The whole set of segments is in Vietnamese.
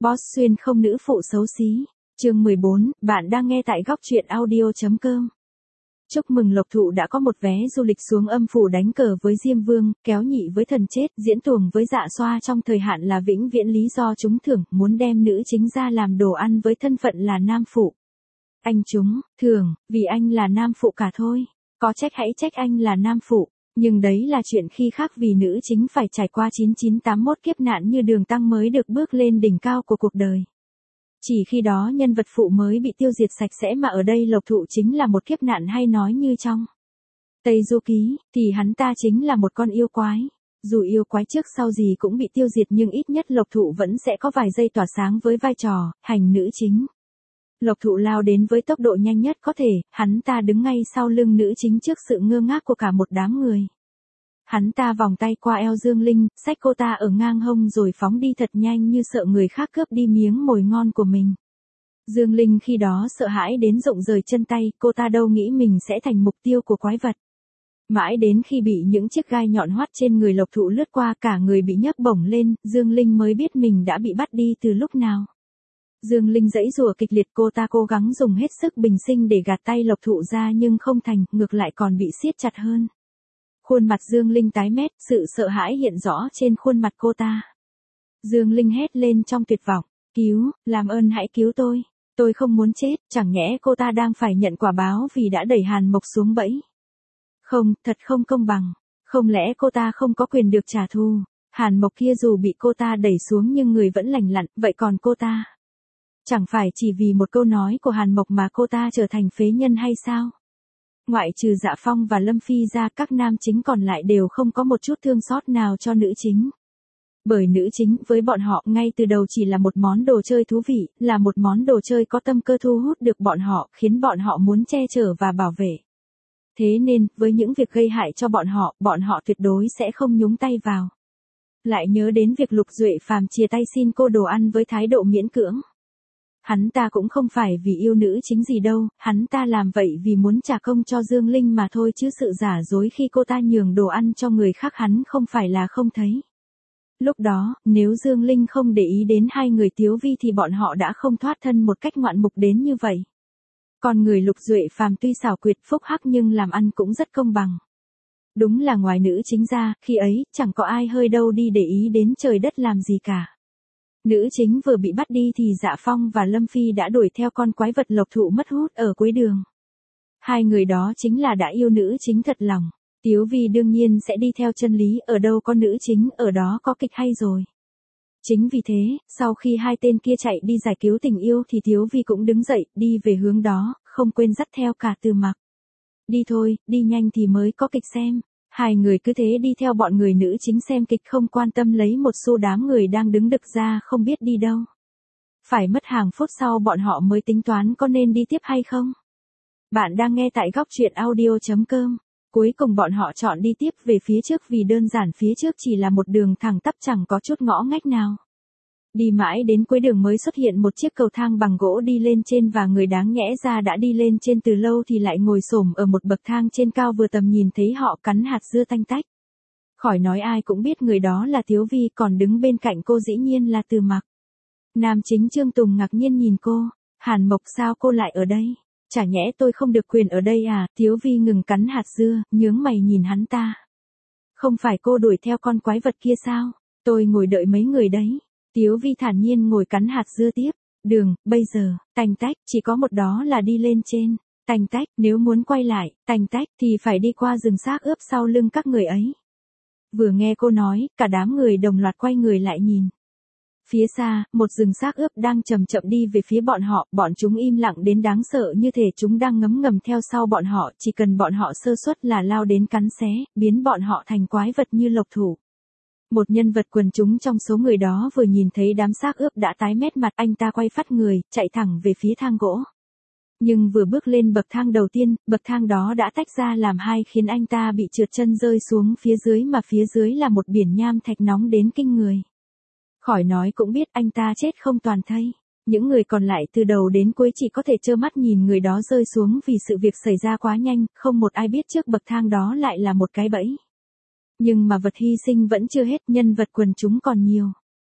Boss xuyên không nữ phụ xấu xí. Chương 14, bạn đang nghe tại góc truyện audio.com. Chúc mừng Lộc Thụ đã có một vé du lịch xuống âm phủ đánh cờ với Diêm Vương, kéo nhị với thần chết, diễn tuồng với Dạ Xoa trong thời hạn là vĩnh viễn lý do trúng thưởng, muốn đem nữ chính ra làm đồ ăn với thân phận là nam phụ. Anh trúng thưởng, vì anh là nam phụ cả thôi. Có trách hãy trách anh là nam phụ. Nhưng đấy là chuyện khi khác vì nữ chính phải trải qua 9981 kiếp nạn như đường tăng mới được bước lên đỉnh cao của cuộc đời. Chỉ khi đó nhân vật phụ mới bị tiêu diệt sạch sẽ mà ở đây Lộc Thụ chính là một kiếp nạn hay nói như trong Tây Du Ký, thì hắn ta chính là một con yêu quái. Dù yêu quái trước sau gì cũng bị tiêu diệt nhưng ít nhất Lộc Thụ vẫn sẽ có vài giây tỏa sáng với vai trò, hành nữ chính. Lộc Thụ lao đến với tốc độ nhanh nhất có thể, hắn ta đứng ngay sau lưng nữ chính trước sự ngơ ngác của cả một đám người. Hắn ta vòng tay qua eo Dương Linh, xách cô ta ở ngang hông rồi phóng đi thật nhanh như sợ người khác cướp đi miếng mồi ngon của mình. Dương Linh khi đó sợ hãi đến rụng rời chân tay, cô ta đâu nghĩ mình sẽ thành mục tiêu của quái vật. Mãi đến khi bị những chiếc gai nhọn hoắt trên người Lộc Thụ lướt qua cả người bị nhấc bổng lên, Dương Linh mới biết mình đã bị bắt đi từ lúc nào. Dương Linh giãy giụa kịch liệt, cô ta cố gắng dùng hết sức bình sinh để gạt tay Lộc Thụ ra nhưng không thành, ngược lại còn bị siết chặt hơn. Khuôn mặt Dương Linh tái mét, sự sợ hãi hiện rõ trên khuôn mặt cô ta. Dương Linh hét lên trong tuyệt vọng, cứu, làm ơn hãy cứu tôi không muốn chết, chẳng nhẽ cô ta đang phải nhận quả báo vì đã đẩy Hàn Mộc xuống bẫy. Không, thật không công bằng, không lẽ cô ta không có quyền được trả thù, Hàn Mộc kia dù bị cô ta đẩy xuống nhưng người vẫn lành lặn, vậy còn cô ta? Chẳng phải chỉ vì một câu nói của Hàn Mộc mà cô ta trở thành phế nhân hay sao? Ngoại trừ Dạ Phong và Lâm Phi ra các nam chính còn lại đều không có một chút thương xót nào cho nữ chính. Bởi nữ chính với bọn họ ngay từ đầu chỉ là một món đồ chơi thú vị, là một món đồ chơi có tâm cơ thu hút được bọn họ, khiến bọn họ muốn che chở và bảo vệ. Thế nên, với những việc gây hại cho bọn họ tuyệt đối sẽ không nhúng tay vào. Lại nhớ đến việc Lục Duệ Phàm chia tay xin cô đồ ăn với thái độ miễn cưỡng. Hắn ta cũng không phải vì yêu nữ chính gì đâu, hắn ta làm vậy vì muốn trả công cho Dương Linh mà thôi chứ sự giả dối khi cô ta nhường đồ ăn cho người khác hắn không phải là không thấy. Lúc đó, nếu Dương Linh không để ý đến hai người Tiếu Vi thì bọn họ đã không thoát thân một cách ngoạn mục đến như vậy. Còn người Lục Duệ Phàm tuy xảo quyệt phúc hắc nhưng làm ăn cũng rất công bằng. Đúng là ngoài nữ chính ra, khi ấy, chẳng có ai hơi đâu đi để ý đến trời đất làm gì cả. Nữ chính vừa bị bắt đi thì Dạ Phong và Lâm Phi đã đuổi theo con quái vật Lộc Thụ mất hút ở cuối đường. Hai người đó chính là đã yêu nữ chính thật lòng. Tiếu Vi đương nhiên sẽ đi theo chân lý, ở đâu có nữ chính, ở đó có kịch hay rồi. Chính vì thế, sau khi hai tên kia chạy đi giải cứu tình yêu thì Tiếu Vi cũng đứng dậy, đi về hướng đó, không quên dắt theo cả Từ Mặc. Đi thôi, đi nhanh thì mới có kịch xem. Hai người cứ thế đi theo bọn người nữ chính xem kịch không quan tâm lấy một xu đám người đang đứng đực ra không biết đi đâu. Phải mất hàng phút sau bọn họ mới tính toán có nên đi tiếp hay không. Bạn đang nghe tại góc truyện audio.com. Cuối cùng bọn họ chọn đi tiếp về phía trước vì đơn giản phía trước chỉ là một đường thẳng tắp chẳng có chút ngõ ngách nào. Đi mãi đến cuối đường mới xuất hiện một chiếc cầu thang bằng gỗ đi lên trên và người đáng nhẽ ra đã đi lên trên từ lâu thì lại ngồi xổm ở một bậc thang trên cao vừa tầm nhìn thấy họ cắn hạt dưa tanh tách. Khỏi nói ai cũng biết người đó là Tiếu Vi, còn đứng bên cạnh cô dĩ nhiên là Từ Mặc. Nam chính Trương Tùng ngạc nhiên nhìn cô, Hàn Mộc sao cô lại ở đây? Chả nhẽ tôi không được quyền ở đây à? Tiếu Vi ngừng cắn hạt dưa, nhướng mày nhìn hắn ta. Không phải cô đuổi theo con quái vật kia sao? Tôi ngồi đợi mấy người đấy. Tiếu Vi thản nhiên ngồi cắn hạt dưa tiếp. Đường, bây giờ, tanh tách, chỉ có một đó là đi lên trên. Tanh tách, nếu muốn quay lại, tanh tách, thì phải đi qua rừng xác ướp sau lưng các người ấy. Vừa nghe cô nói, cả đám người đồng loạt quay người lại nhìn. Phía xa, một rừng xác ướp đang chậm chậm đi về phía bọn chúng im lặng đến đáng sợ như thể chúng đang ngấm ngầm theo sau bọn họ, chỉ cần bọn họ sơ suất là lao đến cắn xé, biến bọn họ thành quái vật như Lộc Thụ. Một nhân vật quần chúng trong số người đó vừa nhìn thấy đám xác ướp đã tái mét mặt, anh ta quay phắt người, chạy thẳng về phía thang gỗ. Nhưng vừa bước lên bậc thang đầu tiên, bậc thang đó đã tách ra làm hai khiến anh ta bị trượt chân rơi xuống phía dưới mà phía dưới là một biển nham thạch nóng đến kinh người. Khỏi nói cũng biết anh ta chết không toàn thây. Những người còn lại từ đầu đến cuối chỉ có thể trơ mắt nhìn người đó rơi xuống vì sự việc xảy ra quá nhanh, không một ai biết trước bậc thang đó lại là một cái bẫy. Nhưng mà vật hy sinh vẫn chưa hết, nhân vật quần chúng còn nhiều.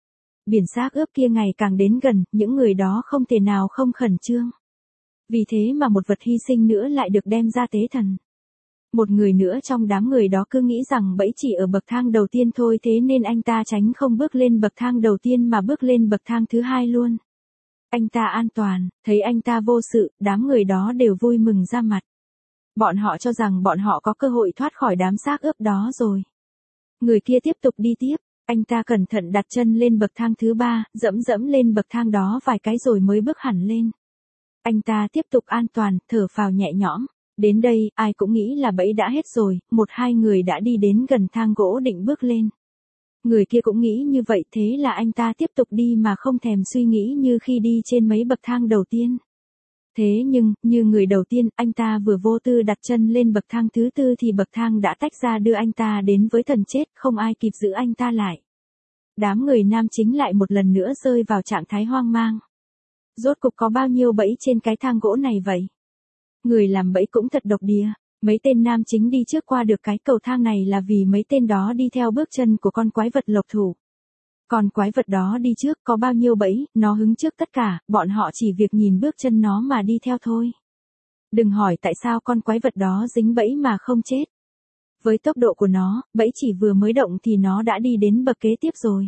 biển xác ướp kia ngày càng đến gần, những người đó không thể nào không khẩn trương. Vì thế mà một vật hy sinh nữa lại được đem ra tế thần. Một người nữa trong đám người đó cứ nghĩ rằng bẫy chỉ ở bậc thang đầu tiên thôi, thế nên anh ta tránh không bước lên bậc thang đầu tiên mà bước lên bậc thang thứ hai luôn. Anh ta an toàn, thấy anh ta vô sự, đám người đó đều vui mừng ra mặt. Bọn họ cho rằng bọn họ có cơ hội thoát khỏi đám xác ướp đó rồi. Người kia tiếp tục đi tiếp, anh ta cẩn thận đặt chân lên bậc thang thứ ba, dẫm lên bậc thang đó vài cái rồi mới bước hẳn lên. Anh ta tiếp tục an toàn, thở phào nhẹ nhõm. Đến đây, ai cũng nghĩ là bẫy đã hết rồi, một hai người đã đi đến gần thang gỗ định bước lên. Người kia cũng nghĩ như vậy, thế là anh ta tiếp tục đi mà không thèm suy nghĩ như khi đi trên mấy bậc thang đầu tiên. Thế nhưng, như người đầu tiên, anh ta vừa vô tư đặt chân lên bậc thang thứ tư thì bậc thang đã tách ra đưa anh ta đến với thần chết, không ai kịp giữ anh ta lại. Đám người nam chính lại một lần nữa rơi vào trạng thái hoang mang. Rốt cục có bao nhiêu bẫy trên cái thang gỗ này vậy? Người làm bẫy cũng thật độc địa. Mấy tên nam chính đi trước qua được cái cầu thang này là vì mấy tên đó đi theo bước chân của con quái vật lộc thủ. Còn quái vật đó đi trước có bao nhiêu bẫy, nó hứng trước tất cả, bọn họ chỉ việc nhìn bước chân nó mà đi theo thôi. Đừng hỏi tại sao con quái vật đó dính bẫy mà không chết. Với tốc độ của nó, bẫy chỉ vừa mới động thì nó đã đi đến bậc kế tiếp rồi.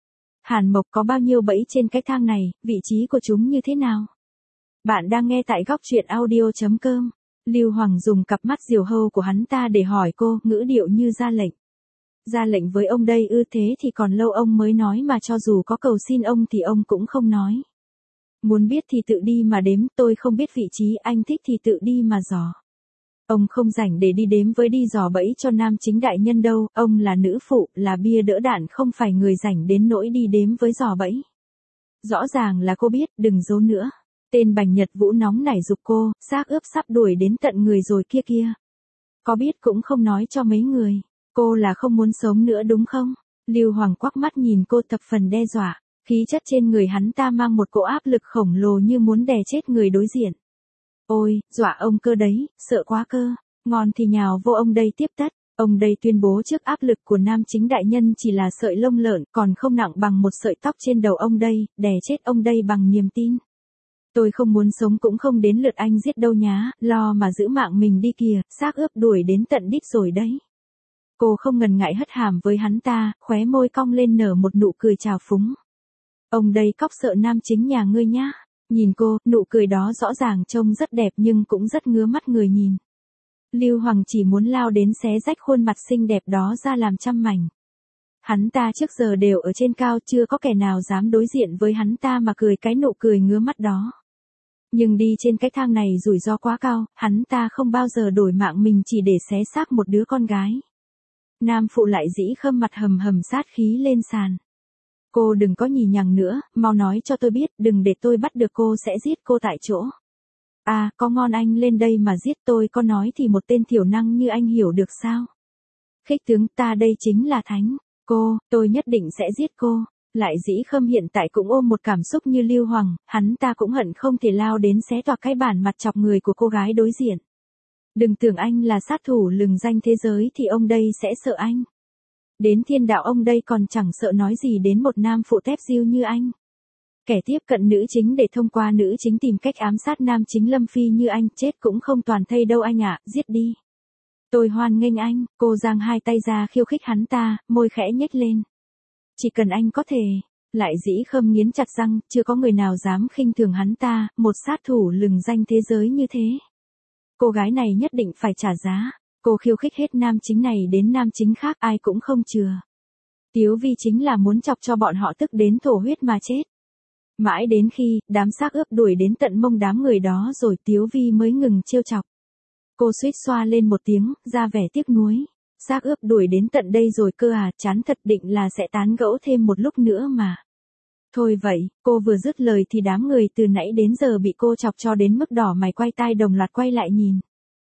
Hàn Mộc có bao nhiêu bẫy trên cái thang này, vị trí của chúng như thế nào? Bạn đang nghe tại góc truyện audio.com. Lưu Hoàng dùng cặp mắt diều hâu của hắn ta để hỏi cô, ngữ điệu như ra lệnh. Ra lệnh với ông đây ư? Thế thì còn lâu ông mới nói, mà cho dù có cầu xin ông thì ông cũng không nói. Muốn biết thì tự đi mà đếm, tôi không biết vị trí, anh thích thì tự đi mà dò. Ông không rảnh để đi đếm với đi dò bẫy cho nam chính đại nhân đâu, ông là nữ phụ, là bia đỡ đạn, không phải người rảnh đến nỗi đi đếm với dò bẫy. Rõ ràng là cô biết, đừng giấu nữa. Tên Bành Nhật Vũ nóng nảy giục cô, xác ướp sắp đuổi đến tận người rồi kia kia. Có biết cũng không nói cho mấy người, cô là không muốn sống nữa đúng không? Lưu Hoàng quắc mắt nhìn cô thập phần đe dọa, khí chất trên người hắn ta mang một cỗ áp lực khổng lồ như muốn đè chết người đối diện. Ôi, dọa ông cơ đấy, sợ quá cơ, ngon thì nhào vô ông đây tiếp tất. Ông đây tuyên bố trước áp lực của nam chính đại nhân chỉ là sợi lông lợn, còn không nặng bằng một sợi tóc trên đầu ông đây, đè chết ông đây bằng niềm tin. Tôi không muốn sống cũng không đến lượt anh giết đâu nhá, lo mà giữ mạng mình đi kìa, xác ướp đuổi đến tận đích rồi đấy. Cô không ngần ngại hất hàm với hắn ta, khóe môi cong lên nở một nụ cười trào phúng. Ông đây cóc sợ nam chính nhà ngươi nhá. Nhìn cô, nụ cười đó rõ ràng trông rất đẹp nhưng cũng rất ngứa mắt người nhìn. Lưu Hoàng chỉ muốn lao đến xé rách khuôn mặt xinh đẹp đó ra làm trăm mảnh. Hắn ta trước giờ đều ở trên cao, chưa có kẻ nào dám đối diện với hắn ta mà cười cái nụ cười ngứa mắt đó. Nhưng đi trên cái thang này rủi ro quá cao, hắn ta không bao giờ đổi mạng mình chỉ để xé xác một đứa con gái. Nam phụ lại dĩ khâm mặt hầm hầm sát khí lên sàn. Cô đừng có nhì nhằng nữa, mau nói cho tôi biết, đừng để tôi bắt được cô sẽ giết cô tại chỗ. À, có ngon anh lên đây mà giết tôi có nói thì một tên thiểu năng như anh hiểu được sao? Khích tướng, ta đây chính là thánh. Tôi nhất định sẽ giết cô. Lại dĩ khâm hiện tại cũng ôm một cảm xúc như Lưu Hoàng, hắn ta cũng hận không thể lao đến xé toạc cái bản mặt chọc người của cô gái đối diện. Đừng tưởng anh là sát thủ lừng danh thế giới thì ông đây sẽ sợ anh. Đến thiên đạo ông đây còn chẳng sợ nói gì đến một nam phụ tép diêu như anh. Kẻ tiếp cận nữ chính để thông qua nữ chính tìm cách ám sát nam chính Lâm Phi như anh, chết cũng không toàn thây đâu anh ạ, giết đi. Tôi hoan nghênh anh, cô giang hai tay ra khiêu khích hắn ta, môi khẽ nhếch lên. Chỉ cần anh có thể. Lại dĩ khâm nghiến chặt răng, chưa có người nào dám khinh thường hắn ta, một sát thủ lừng danh thế giới như thế. Cô gái này nhất định phải trả giá. Cô khiêu khích hết nam chính này đến nam chính khác ai cũng không chừa. Tiếu Vi chính là muốn chọc cho bọn họ tức đến thổ huyết mà chết. Mãi đến khi đám xác ướp đuổi đến tận mông đám người đó rồi Tiếu Vi mới ngừng trêu chọc. Cô suýt xoa lên một tiếng, ra vẻ tiếc nuối. Xác ướp đuổi đến tận đây rồi cơ à, chán thật, định là sẽ tán gẫu thêm một lúc nữa mà. Thôi vậy, cô vừa dứt lời thì đám người từ nãy đến giờ bị cô chọc cho đến mức đỏ mày quay tai đồng loạt quay lại nhìn.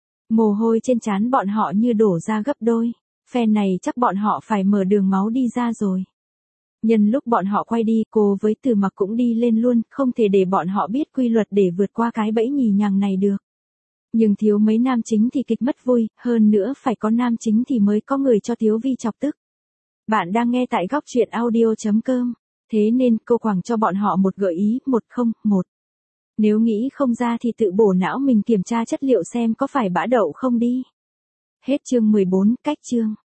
Mồ hôi trên trán bọn họ như đổ ra gấp đôi. Phen này chắc bọn họ phải mở đường máu đi ra rồi. Nhân lúc bọn họ quay đi, cô với Từ Mặc cũng đi lên luôn, không thể để bọn họ biết quy luật để vượt qua cái bẫy nhì nhằng này được. Nhưng thiếu mấy nam chính thì kịch mất vui, hơn nữa phải có nam chính thì mới có người cho Tiếu Vi chọc tức. Bạn đang nghe tại góc truyện audio.com. Thế nên cô Quảng cho bọn họ một gợi ý, 101. Nếu nghĩ không ra thì tự bổ não mình kiểm tra chất liệu xem có phải bã đậu không đi. Hết chương 14, cách chương.